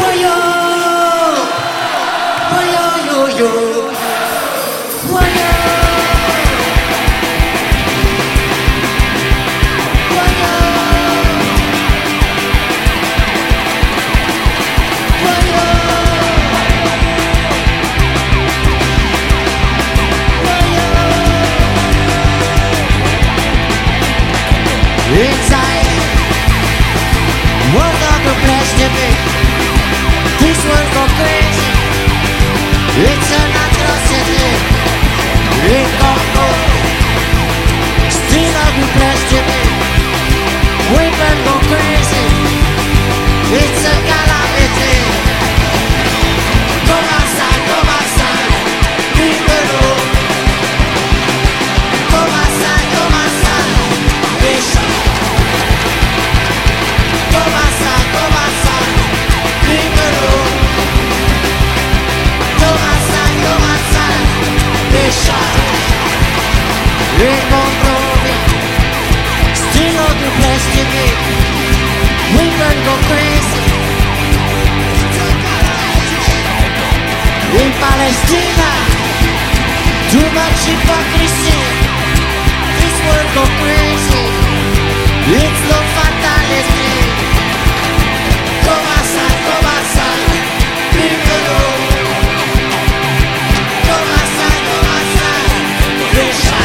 Woyo, woyo, yo, yo. Woyo, woyo, woyo, woyo. Inside, world of the plastic. This world go crazy. It's an atrocity. It gon' go. Still I'll be blessed to me. Women go crazy. It's a calamity. Come outside, leave the room. Come outside, bishop. Come outside, leave the room. Come outside, bishop. It gon' blow me. Still all the place to me. Women go crazy. In Palestina, too much hypocrisy. This world go crazy. It's no fatality. Come outside, leave the room. Come outside, bishop.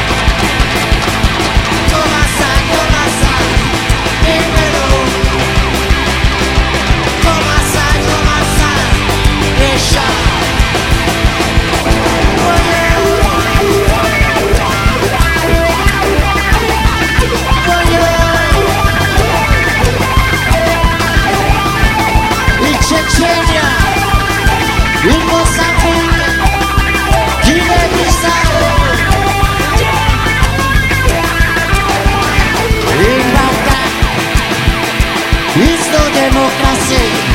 Come outside, leave the room. Come outside, bishop. In Chechnya, in Mozambique, Guinea-Bissau, in Baghdad, it's no democracy.